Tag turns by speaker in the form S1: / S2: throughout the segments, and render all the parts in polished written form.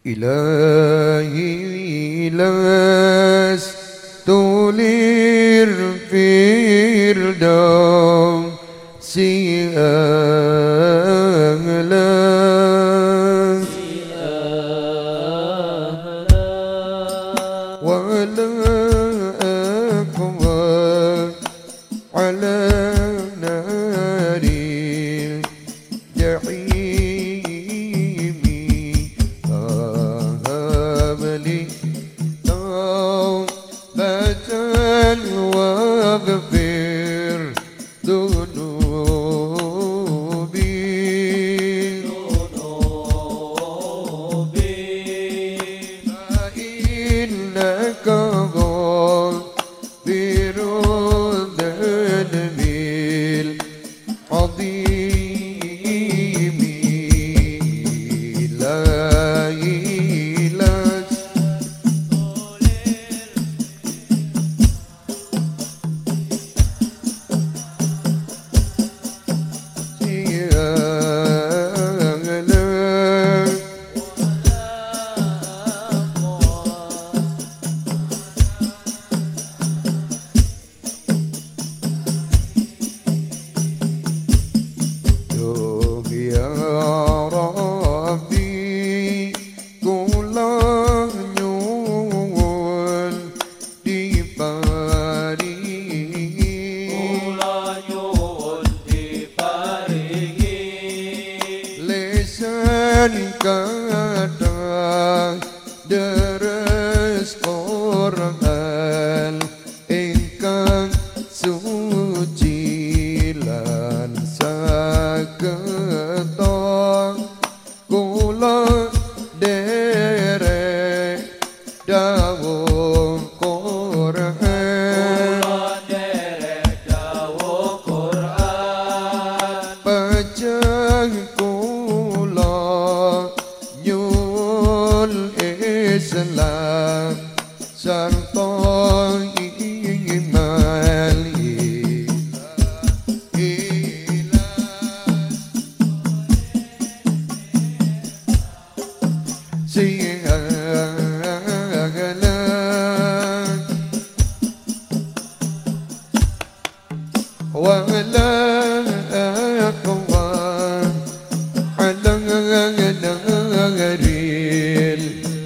S1: إلهي لست للفردوس أهلا ولا أقوى على نار الجحيم هب لي توبة واغفر ذنوبي فإنك غافر الذنب العظيم لا إله kata deres Quran ingkang suci lan saketa kula derek dawuh Quran pejah Islam sarta iman wala aqwa ala nagaril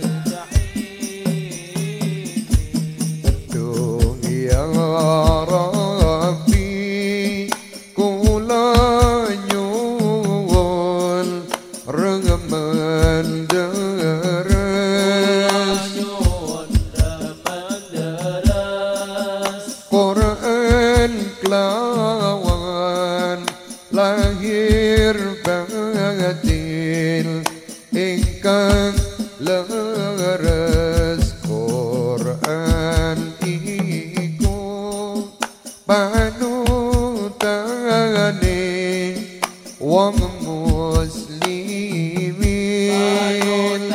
S1: ya Rabbi kula nyuwun remen deres Quran kelawan lahir batin ingkang leres Quran iku panutane wong muslimin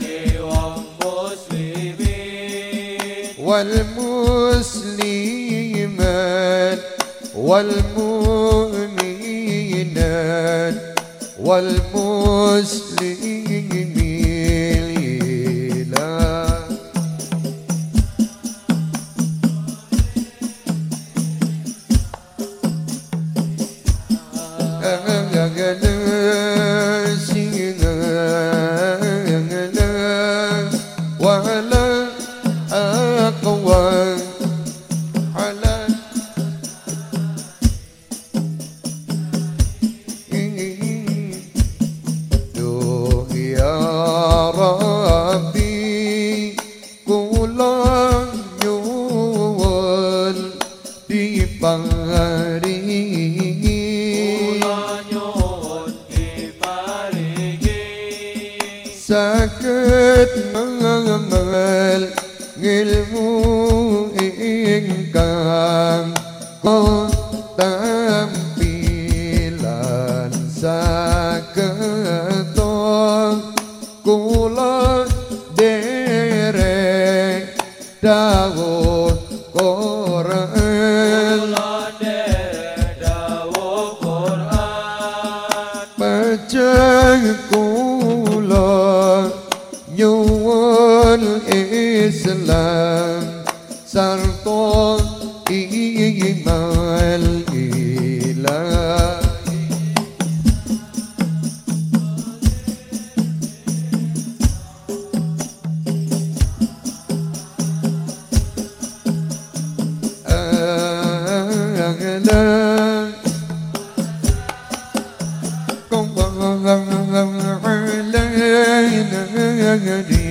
S1: wal muslimat wal mu'minat wal muslimin ولا أقوى على يا ربي كل يوم sakit mengamal ilmu ingkang tampilan saketo kula derek dawuh Quran pejah kula Islam sarta imal ilah con bằng